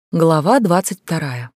Глава 22.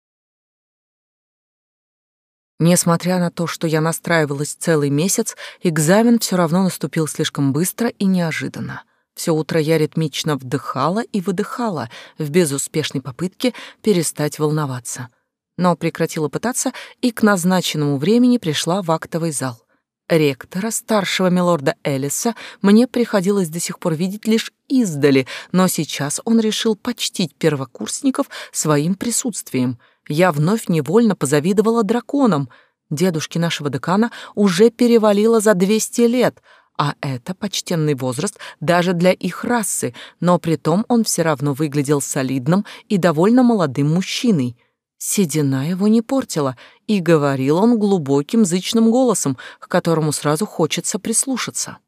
Несмотря на то, что я настраивалась целый месяц, экзамен все равно наступил слишком быстро и неожиданно. Все утро я ритмично вдыхала и выдыхала в безуспешной попытке перестать волноваться. Но прекратила пытаться и к назначенному времени пришла в актовый зал. Ректора, старшего милорда Элиса, мне приходилось до сих пор видеть лишь издали, но сейчас он решил почтить первокурсников своим присутствием. Я вновь невольно позавидовала драконам. Дедушке нашего декана уже перевалило за 200 лет, а это почтенный возраст даже для их расы, но притом он все равно выглядел солидным и довольно молодым мужчиной. Седина его не портила, и говорил он глубоким зычным голосом, к которому сразу хочется прислушаться.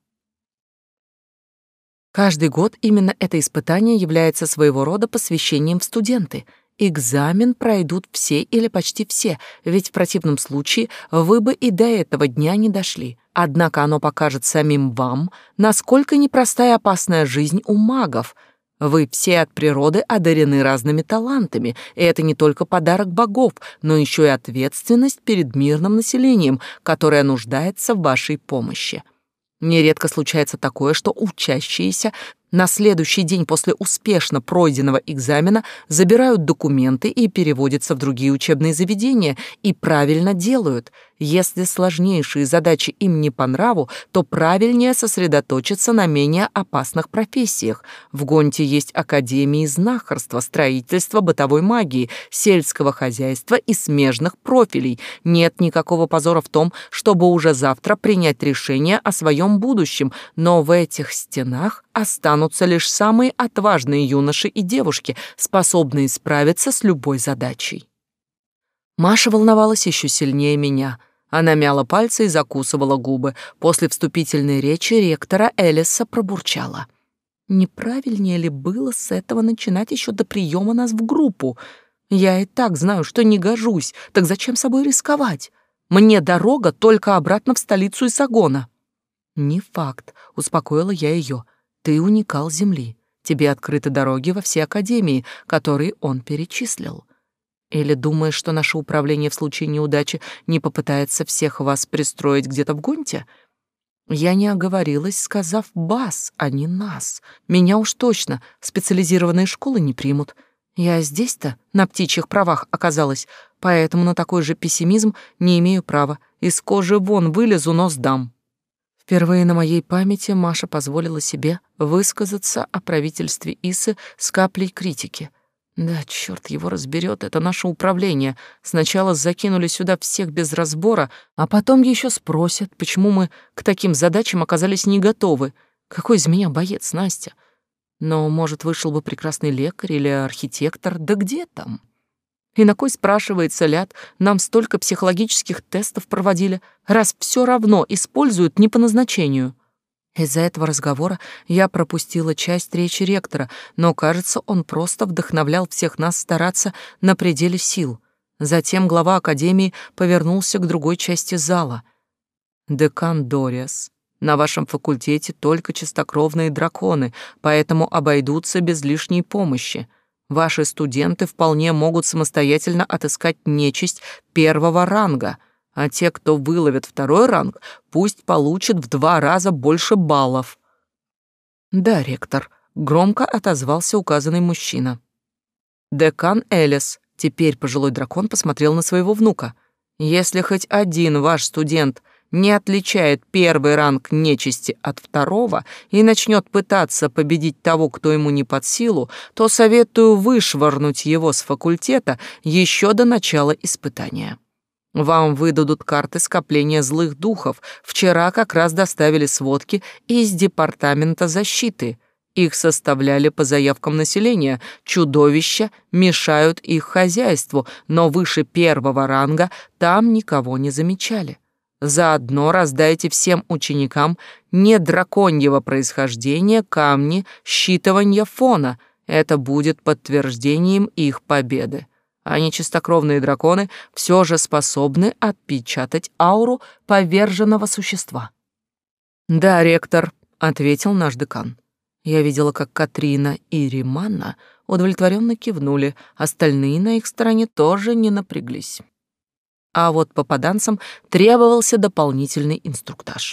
Каждый год именно это испытание является своего рода посвящением в студенты. Экзамен пройдут все или почти все, ведь в противном случае вы бы и до этого дня не дошли. Однако оно покажет самим вам, насколько непростая и опасная жизнь у магов. Вы все от природы одарены разными талантами, и это не только подарок богов, но еще и ответственность перед мирным населением, которое нуждается в вашей помощи. Нередко случается такое, что учащиеся на следующий день после успешно пройденного экзамена забирают документы и переводятся в другие учебные заведения, и правильно делают. Если сложнейшие задачи им не по нраву, то правильнее сосредоточиться на менее опасных профессиях. В Гонте есть академии знахарства, строительства, бытовой магии, сельского хозяйства и смежных профилей. Нет никакого позора в том, чтобы уже завтра принять решение о своем будущем, но в этих стенах останутся лишь самые отважные юноши и девушки, способные справиться с любой задачей. Маша волновалась еще сильнее меня. Она мяла пальцы и закусывала губы. После вступительной речи ректора Элиса пробурчала: «Не правильнее ли было с этого начинать еще до приема нас в группу? Я и так знаю, что не гожусь, так зачем собой рисковать? Мне дорога только обратно в столицу Исагона». «Не факт», — успокоила я ее. «Ты уникал Земли. Тебе открыты дороги во все академии, которые он перечислил. Или думаешь, что наше управление в случае неудачи не попытается всех вас пристроить где-то в Гонте?» Я не оговорилась, сказав «бас», а не «нас». Меня уж точно в специализированные школы не примут. Я здесь-то на птичьих правах оказалась, поэтому на такой же пессимизм не имею права. Из кожи вон вылезу, но сдам. Впервые на моей памяти Маша позволила себе высказаться о правительстве Исы с каплей критики. Да, черт его разберет, это наше управление. Сначала закинули сюда всех без разбора, а потом еще спросят, почему мы к таким задачам оказались не готовы. Какой из меня боец, Настя? Но, может, вышел бы прекрасный лекарь или архитектор, да где там? И на кой, спрашивается, ляд, нам столько психологических тестов проводили, раз все равно используют не по назначению? Из-за этого разговора я пропустила часть речи ректора, но, кажется, он просто вдохновлял всех нас стараться на пределе сил. Затем глава академии повернулся к другой части зала. «Декан Дориас, на вашем факультете только чистокровные драконы, поэтому обойдутся без лишней помощи. Ваши студенты вполне могут самостоятельно отыскать нечисть первого ранга, а те, кто выловит второй ранг, пусть получат в 2 раза больше баллов». «Да, ректор», — громко отозвался указанный мужчина. «Декан Элис», — теперь пожилой дракон посмотрел на своего внука, «если хоть один ваш студент не отличает первый ранг нечисти от второго и начнет пытаться победить того, кто ему не под силу, то советую вышвырнуть его с факультета еще до начала испытания. Вам выдадут карты скопления злых духов. Вчера как раз доставили сводки из департамента защиты. Их составляли по заявкам населения. Чудовища мешают их хозяйству, но выше первого ранга там никого не замечали. Заодно раздайте всем ученикам недраконьего происхождения камни считывания фона. Это будет подтверждением их победы. Они, чистокровные драконы, все же способны отпечатать ауру поверженного существа». «Да, ректор», — ответил наш декан. Я видела, как Катрина и Риманна удовлетворенно кивнули, остальные на их стороне тоже не напряглись. А вот попаданцам требовался дополнительный инструктаж.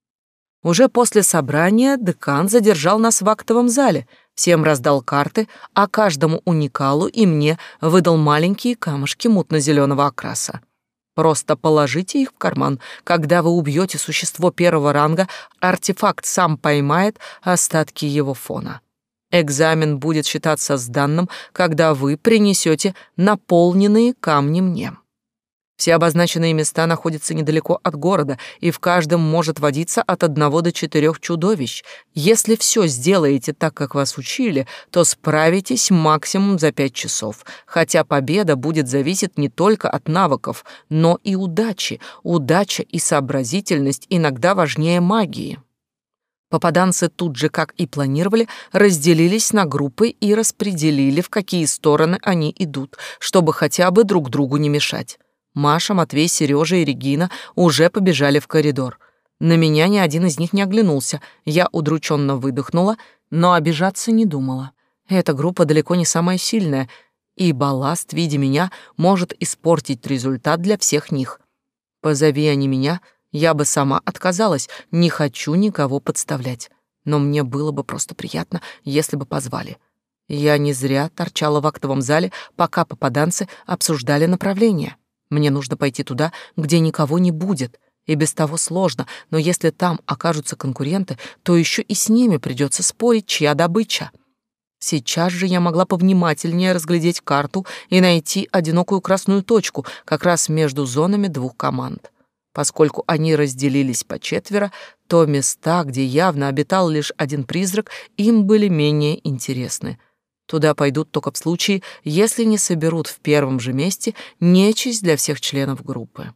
Уже после собрания декан задержал нас в актовом зале, всем раздал карты, а каждому уникалу и мне выдал маленькие камушки мутно-зеленого окраса. Просто положите их в карман. Когда вы убьете существо первого ранга, артефакт сам поймает остатки его фона. Экзамен будет считаться сданным, когда вы принесете наполненные камни мне. Все обозначенные места находятся недалеко от города, и в каждом может водиться от 1 до 4 чудовищ. Если все сделаете так, как вас учили, то справитесь максимум за 5 часов, хотя победа будет зависеть не только от навыков, но и удачи. Удача и сообразительность иногда важнее магии. Попаданцы тут же, как и планировали, разделились на группы и распределили, в какие стороны они идут, чтобы хотя бы друг другу не мешать. Маша, Матвей, Сережа и Регина уже побежали в коридор. На меня ни один из них не оглянулся. Я удрученно выдохнула, но обижаться не думала. Эта группа далеко не самая сильная, и балласт в виде меня может испортить результат для всех них. Позови они меня, я бы сама отказалась, не хочу никого подставлять. Но мне было бы просто приятно, если бы позвали. Я не зря торчала в актовом зале, пока попаданцы обсуждали направление. Мне нужно пойти туда, где никого не будет. И без того сложно, но если там окажутся конкуренты, то еще и с ними придется спорить, чья добыча. Сейчас же я могла повнимательнее разглядеть карту и найти одинокую красную точку как раз между зонами двух команд. Поскольку они разделились по 4, то места, где явно обитал лишь один призрак, им были менее интересны. Туда пойдут только в случае, если не соберут в первом же месте нечисть для всех членов группы.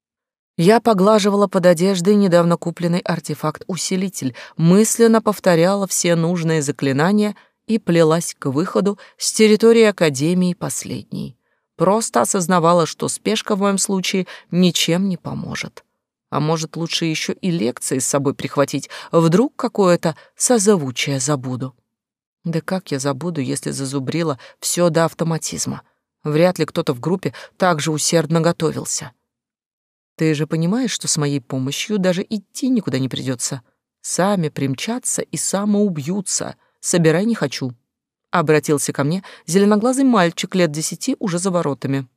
Я поглаживала под одеждой недавно купленный артефакт-усилитель, мысленно повторяла все нужные заклинания и плелась к выходу с территории Академии последней. Просто осознавала, что спешка в моем случае ничем не поможет. А может, лучше еще и лекции с собой прихватить, вдруг какое-то созвучие забуду. Да как я забуду, если зазубрила все до автоматизма? Вряд ли кто-то в группе так же усердно готовился. Ты же понимаешь, что с моей помощью даже идти никуда не придется. Сами примчатся и самоубьются. Собирай не хочу. Обратился ко мне зеленоглазый мальчик лет 10 уже за воротами.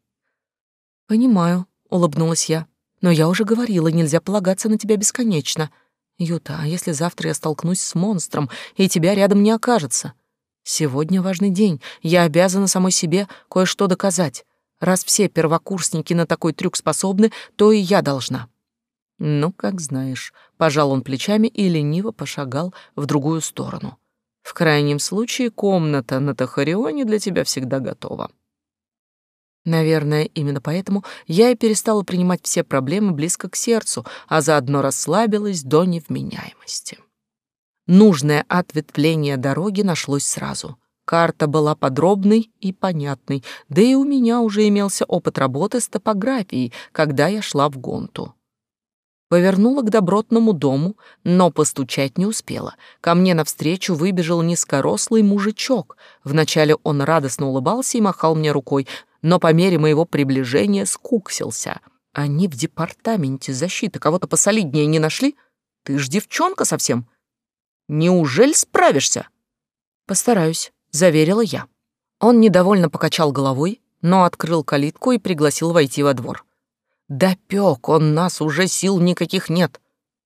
Понимаю, улыбнулась я. Но я уже говорила, нельзя полагаться на тебя бесконечно. Юта, а если завтра я столкнусь с монстром, и тебя рядом не окажется? Сегодня важный день, я обязана самой себе кое-что доказать. Раз все первокурсники на такой трюк способны, то и я должна. Ну, как знаешь, пожал он плечами и лениво пошагал в другую сторону. В крайнем случае, комната на Тахарионе для тебя всегда готова. Наверное, именно поэтому я и перестала принимать все проблемы близко к сердцу, а заодно расслабилась до невменяемости. Нужное ответвление дороги нашлось сразу. Карта была подробной и понятной, да и у меня уже имелся опыт работы с топографией, когда я шла в Гонту. Повернула к добротному дому, но постучать не успела. Ко мне навстречу выбежал низкорослый мужичок. Вначале он радостно улыбался и махал мне рукой, но по мере моего приближения скуксился. Они в департаменте защиты кого-то посолиднее не нашли? Ты ж девчонка совсем. Неужели справишься? Постараюсь, заверила я. Он недовольно покачал головой, но открыл калитку и пригласил войти во двор. Допек он нас, уже сил никаких нет.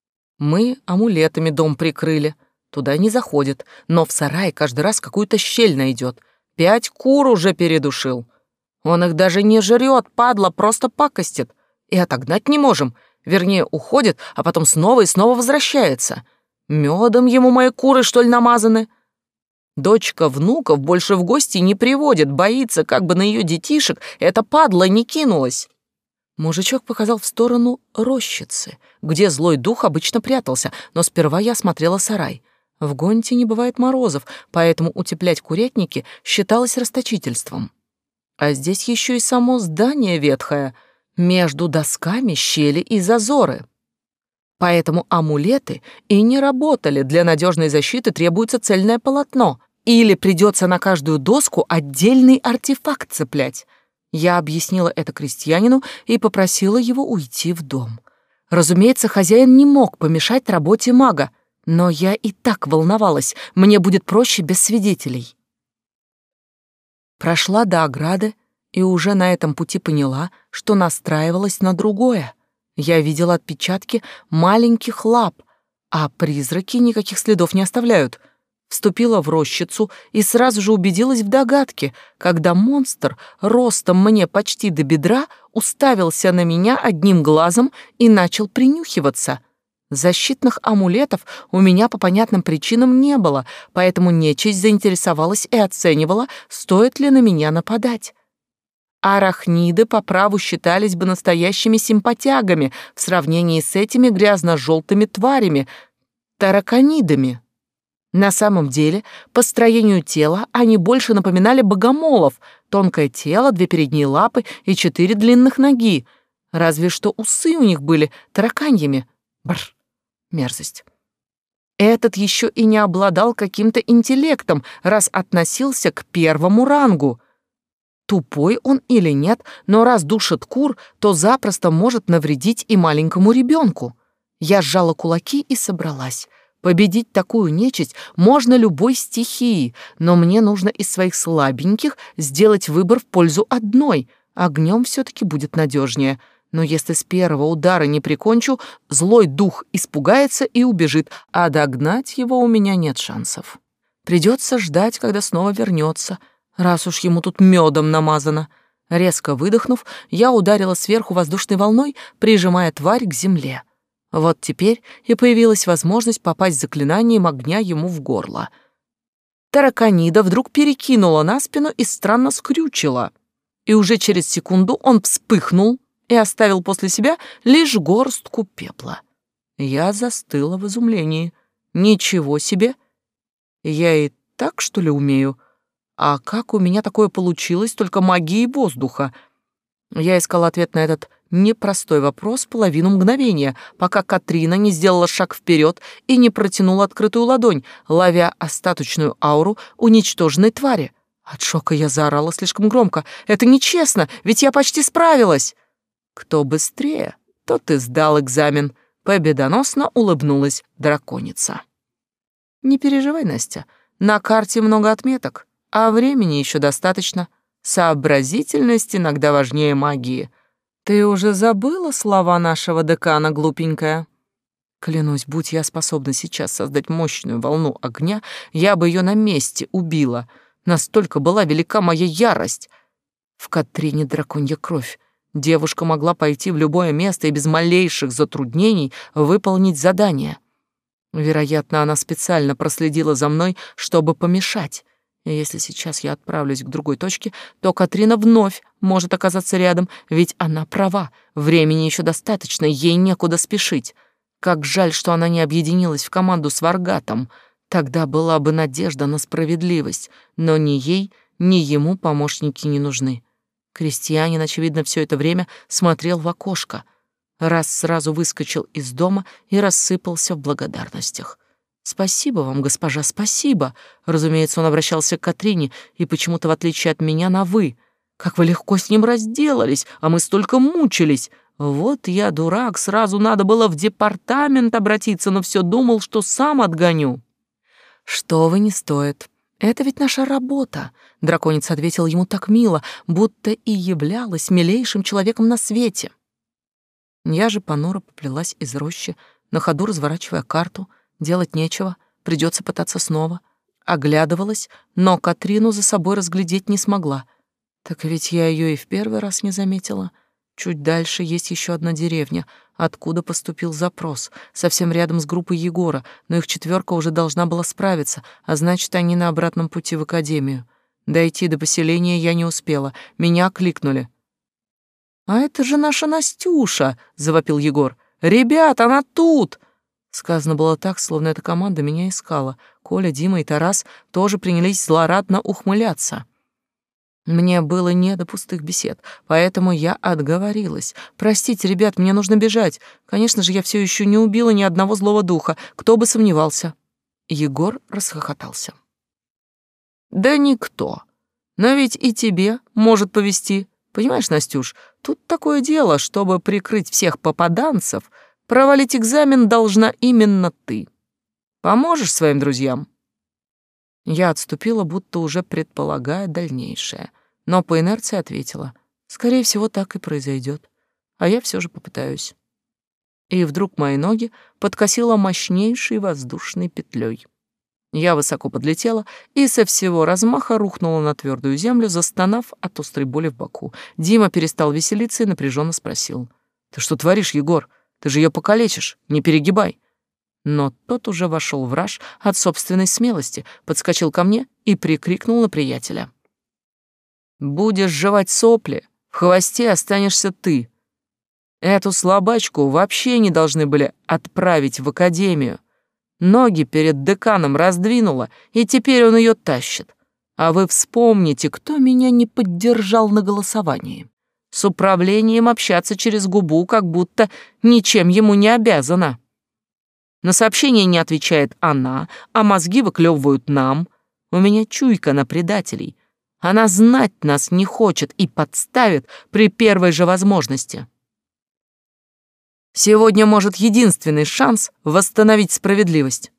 Мы амулетами дом прикрыли. Туда не заходит, но в сарай каждый раз какую-то щель найдет. 5 кур уже передушил. Он их даже не жрет, падла, просто пакостит. И отогнать не можем. Вернее, уходит, а потом снова и снова возвращается. Медом ему мои куры, что ли, намазаны? Дочка внуков больше в гости не приводит, боится, как бы на ее детишек эта падла не кинулась. Мужичок показал в сторону рощицы, где злой дух обычно прятался, но сперва я осмотрела сарай. В Гонте не бывает морозов, поэтому утеплять курятники считалось расточительством. А здесь еще и само здание ветхое, между досками щели и зазоры. Поэтому амулеты и не работали, для надежной защиты требуется цельное полотно, Или придется на каждую доску отдельный артефакт цеплять. Я объяснила это крестьянину и попросила его уйти в дом. Разумеется, хозяин не мог помешать работе мага, но я и так волновалась, мне будет проще без свидетелей. Прошла до ограды и уже на этом пути поняла, что настраивалась на другое. Я видела отпечатки маленьких лап, а призраки никаких следов не оставляют. Вступила в рощицу и сразу же убедилась в догадке, когда монстр ростом мне почти до бедра уставился на меня одним глазом и начал принюхиваться. Защитных амулетов у меня по понятным причинам не было, поэтому нечисть заинтересовалась и оценивала, стоит ли на меня нападать. Арахниды по праву считались бы настоящими симпатягами в сравнении с этими грязно-желтыми тварями, тараканидами. На самом деле, по строению тела они больше напоминали богомолов: тонкое тело, 2 передние лапы и 4 длинных ноги. Разве что усы у них были тараканьями. Бррр, мерзость. Этот еще и не обладал каким-то интеллектом, раз относился к первому рангу. Тупой он или нет, но раз душит кур, то запросто может навредить и маленькому ребенку. Я сжала кулаки и собралась. Победить такую нечисть можно любой стихией, но мне нужно из своих слабеньких сделать выбор в пользу одной. Огнем все-таки будет надежнее. Но если с первого удара не прикончу, злой дух испугается и убежит, а догнать его у меня нет шансов. Придется ждать, когда снова вернется, раз уж ему тут медом намазано. Резко выдохнув, я ударила сверху воздушной волной, прижимая тварь к земле. Вот теперь и появилась возможность попасть заклинанием огня ему в горло. Тараканида вдруг перекинула на спину и странно скрючила. И уже через секунду он вспыхнул и оставил после себя лишь горстку пепла. Я застыла в изумлении. Ничего себе! Я и так, что ли, умею? А как у меня такое получилось, только магией воздуха? Я искала ответ на этот непростой вопрос половину мгновения, пока Катрина не сделала шаг вперед и не протянула открытую ладонь, ловя остаточную ауру уничтоженной твари. От шока я заорала слишком громко. «Это нечестно, ведь я почти справилась!» «Кто быстрее, тот и сдал экзамен», — победоносно улыбнулась драконица. «Не переживай, Настя, на карте много отметок, а времени еще достаточно. Сообразительность иногда важнее магии. Ты уже забыла слова нашего декана, глупенькая?» Клянусь, будь я способна сейчас создать мощную волну огня, я бы ее на месте убила. Настолько была велика моя ярость. В Катрине драконья кровь. Девушка могла пойти в любое место и без малейших затруднений выполнить задание. Вероятно, она специально проследила за мной, чтобы помешать. И если сейчас я отправлюсь к другой точке, то Катрина вновь может оказаться рядом, ведь она права, времени еще достаточно, ей некуда спешить. Как жаль, что она не объединилась в команду с Варгатом. Тогда была бы надежда на справедливость, но ни ей, ни ему помощники не нужны. Крестьянин, очевидно, все это время смотрел в окошко, раз сразу выскочил из дома и рассыпался в благодарностях. «Спасибо вам, госпожа, спасибо!» Разумеется, он обращался к Катрине, и почему-то, в отличие от меня, на «вы». «Как вы легко с ним разделались, а мы столько мучились! Вот я дурак, сразу надо было в департамент обратиться, но все думал, что сам отгоню». «Что вы, не стоит. Это ведь наша работа», — драконица ответила ему так мило, будто и являлась милейшим человеком на свете. Я же понуро поплелась из рощи, на ходу разворачивая карту. Делать нечего, придется пытаться снова. Оглядывалась, но Катрину за собой разглядеть не смогла. Так ведь я ее и в первый раз не заметила. Чуть дальше есть еще одна деревня, откуда поступил запрос, совсем рядом с группой Егора, но их 4 уже должна была справиться, а значит, они на обратном пути в академию. Дойти до поселения я не успела, меня окликнули. «А это же наша Настюша!» — завопил Егор. «Ребят, она тут!» Сказано было так, словно эта команда меня искала. Коля, Дима и Тарас тоже принялись злорадно ухмыляться. Мне было не до пустых бесед, поэтому я отговорилась. «Простите, ребят, мне нужно бежать. Конечно же, я все еще не убила ни одного злого духа, кто бы сомневался». Егор расхохотался. Да никто. Но ведь и тебе может повезти. Понимаешь, Настюш, тут такое дело, чтобы прикрыть всех попаданцев, провалить экзамен должна именно ты. Поможешь своим друзьям?» Я отступила, будто уже предполагая дальнейшее, но по инерции ответила: «Скорее всего, так и произойдет, а я все же попытаюсь». И вдруг мои ноги подкосило мощнейшей воздушной петлей. Я высоко подлетела и со всего размаха рухнула на твердую землю, застонав от острой боли в боку. Дима перестал веселиться и напряженно спросил: «Ты что творишь, Егор? Ты же ее покалечишь, не перегибай». Но тот уже вошел в раж от собственной смелости, подскочил ко мне и прикрикнул на приятеля: «Будешь жевать сопли, в хвосте останешься ты. Эту слабачку вообще не должны были отправить в академию. Ноги перед деканом раздвинула, и теперь он ее тащит. А вы вспомните, кто меня не поддержал на голосовании. С управлением общаться через губу, как будто ничем ему не обязана. На сообщение не отвечает она, а мозги выклевывают нам. У меня чуйка на предателей. Она знать нас не хочет и подставит при первой же возможности. Сегодня может единственный шанс восстановить справедливость».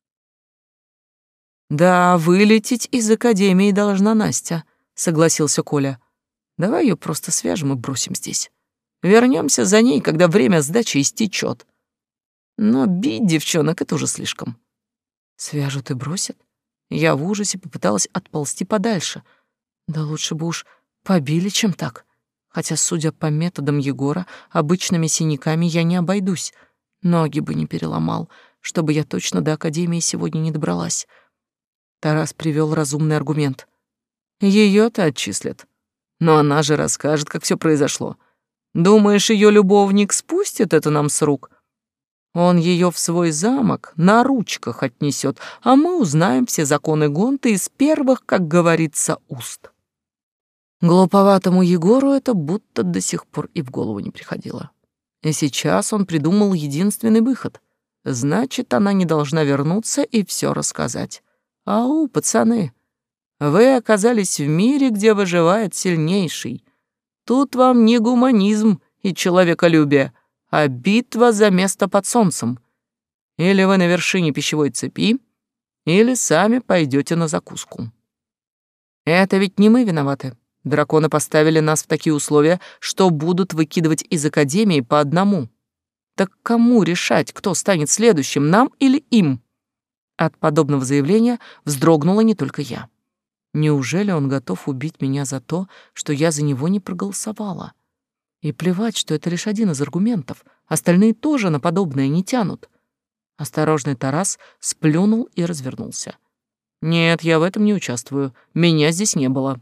«Да, вылететь из академии должна Настя», — согласился Коля. «Давай ее просто свяжем и бросим здесь. Вернемся за ней, когда время сдачи истечет. Но бить девчонок — это уже слишком». «Свяжут и бросят?» Я в ужасе попыталась отползти подальше. Да лучше бы уж побили, чем так. Хотя, судя по методам Егора, обычными синяками я не обойдусь. Ноги бы не переломал, чтобы я точно до академии сегодня не добралась. Тарас привел разумный аргумент. Ее-то отчислят. Но она же расскажет, как все произошло. Думаешь, ее любовник спустит это нам с рук? Он ее в свой замок на ручках отнесет, а мы узнаем все законы Гонты из первых, как говорится, уст. Глуповатому Егору это будто до сих пор и в голову не приходило. И сейчас он придумал единственный выход. Значит, она не должна вернуться и все рассказать. Ау, пацаны, вы оказались в мире, где выживает сильнейший. Тут вам не гуманизм и человеколюбие, а битва за место под солнцем. Или вы на вершине пищевой цепи, или сами пойдете на закуску. Это ведь не мы виноваты. Драконы поставили нас в такие условия, что будут выкидывать из академии по одному. Так кому решать, кто станет следующим, нам или им? От подобного заявления вздрогнула не только я. Неужели он готов убить меня за то, что я за него не проголосовала? И плевать, что это лишь один из аргументов, остальные тоже на подобное не тянут. Осторожный Тарас сплюнул и развернулся. Нет, я в этом не участвую, меня здесь не было.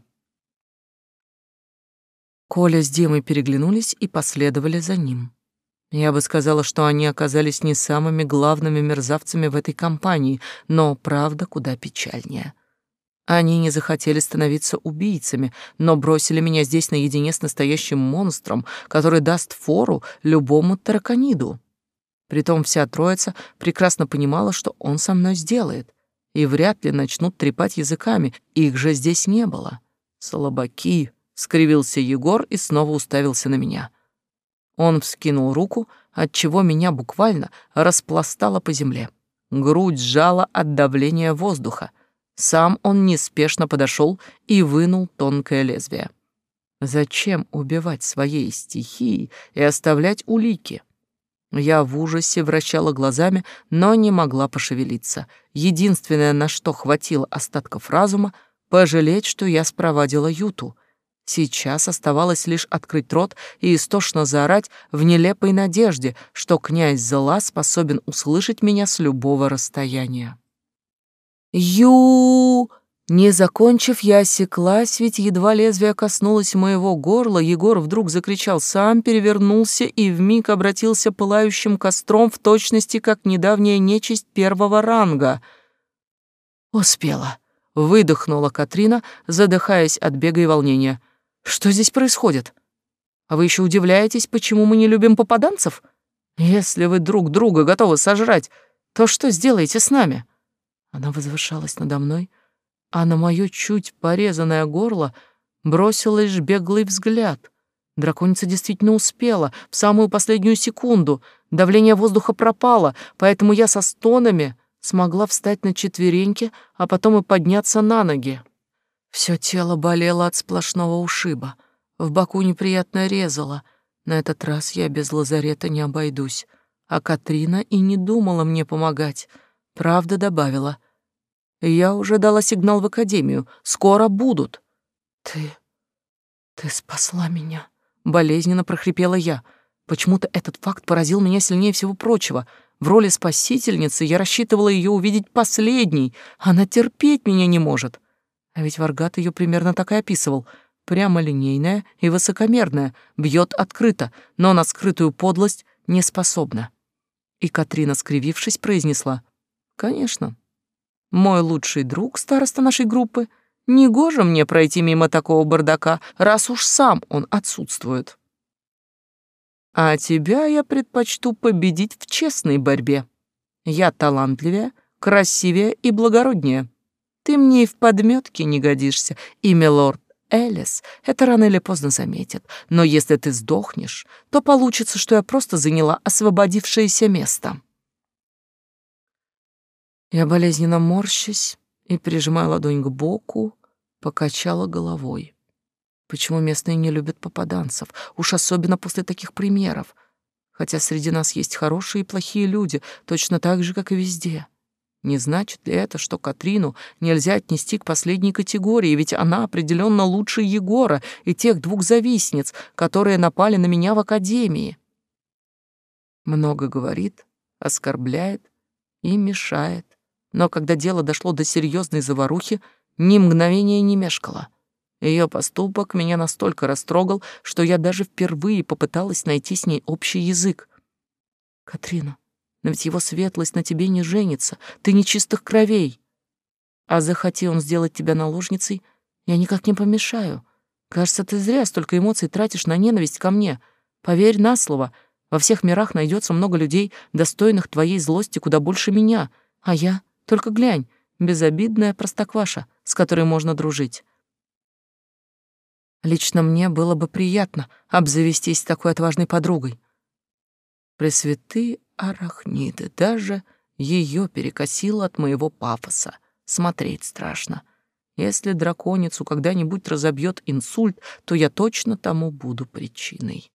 Коля с Димой переглянулись и последовали за ним. Я бы сказала, что они оказались не самыми главными мерзавцами в этой компании, но правда куда печальнее. Они не захотели становиться убийцами, но бросили меня здесь наедине с настоящим монстром, который даст фору любому тараканиду. Притом вся троица прекрасно понимала, что он со мной сделает, и вряд ли начнут трепать языками, их же здесь не было. Слабаки. Скривился Егор и снова уставился на меня. Он вскинул руку, отчего меня буквально распластало по земле. Грудь сжала от давления воздуха. Сам он неспешно подошел и вынул тонкое лезвие. Зачем убивать своей стихией и оставлять улики? Я в ужасе вращала глазами, но не могла пошевелиться. Единственное, на что хватило остатков разума, пожалеть, что я спровадила Юту. Сейчас оставалось лишь открыть рот и истошно заорать в нелепой надежде, что князь зла способен услышать меня с любого расстояния. «Ю!» Не закончив, я осеклась, ведь едва лезвие коснулось моего горла, Егор вдруг закричал сам, перевернулся и вмиг обратился пылающим костром в точности, как недавняя нечисть первого ранга. «Успела!» — выдохнула Катрина, задыхаясь от бега и волнения. «Что здесь происходит? А вы еще удивляетесь, почему мы не любим попаданцев? Если вы друг друга готовы сожрать, то что сделаете с нами?» Она возвышалась надо мной, а на моё чуть порезанное горло бросил лишь беглый взгляд. Драконица действительно успела, в самую последнюю секунду. Давление воздуха пропало, поэтому я со стонами смогла встать на четвереньки, а потом и подняться на ноги. Всё тело болело от сплошного ушиба. В боку неприятно резало. На этот раз я без лазарета не обойдусь. А Катрина и не думала мне помогать. Правда добавила. Я уже дала сигнал в академию. Скоро будут. Ты спасла меня. Болезненно прохрипела я. Почему-то этот факт поразил меня сильнее всего прочего. В роли спасительницы я рассчитывала ее увидеть последней. Она терпеть меня не может. А ведь Варгат ее примерно так и описывал. Прямолинейная и высокомерная, бьет открыто, но на скрытую подлость не способна. И Катрина, скривившись, произнесла: «Конечно, мой лучший друг, староста нашей группы, негоже мне пройти мимо такого бардака, раз уж сам он отсутствует. А тебя я предпочту победить в честной борьбе. Я талантливее, красивее и благороднее. Ты мне и в подметке не годишься, и милорд Элис это рано или поздно заметит. Но если ты сдохнешь, то получится, что я просто заняла освободившееся место». Я болезненно морщусь и, прижимая ладонь к боку, покачала головой. Почему местные не любят попаданцев? Уж особенно после таких примеров. Хотя среди нас есть хорошие и плохие люди, точно так же, как и везде. Не значит ли это, что Катрину нельзя отнести к последней категории, ведь она определенно лучше Егора и тех двух завистниц, которые напали на меня в академии? Много говорит, оскорбляет и мешает. Но когда дело дошло до серьезной заварухи, ни мгновения не мешкала. Ее поступок меня настолько растрогал, что я даже впервые попыталась найти с ней общий язык. «Катрина, но ведь его светлость на тебе не женится, ты не чистых кровей. А захоти он сделать тебя наложницей, я никак не помешаю. Кажется, ты зря столько эмоций тратишь на ненависть ко мне. Поверь на слово, во всех мирах найдется много людей, достойных твоей злости куда больше меня, а я, только глянь, безобидная простокваша, с которой можно дружить. Лично мне было бы приятно обзавестись такой отважной подругой». Пресвятые арахниды, даже ее перекосило от моего пафоса. Смотреть страшно. Если драконицу когда-нибудь разобьет инсульт, то я точно тому буду причиной.